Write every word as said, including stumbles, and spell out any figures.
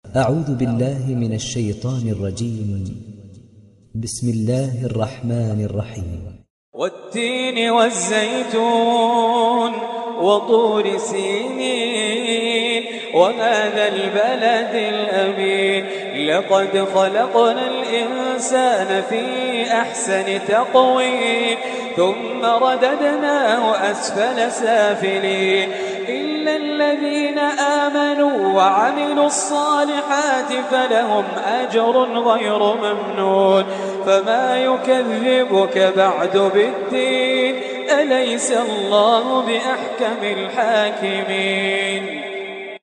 أعوذ بالله من الشيطان الرجيم. بسم الله الرحمن الرحيم. والتين والزيتون وطور سينين وهذا البلد الأمين لقد خلقنا الإنسان في أحسن تقويم ثم رددناه أسفل سافلين إلا الذين آمنوا وعملوا الصالحات فلهم أجر غير ممنون فما يكذبك بعد بالدين أليس الله بأحكم الحاكمين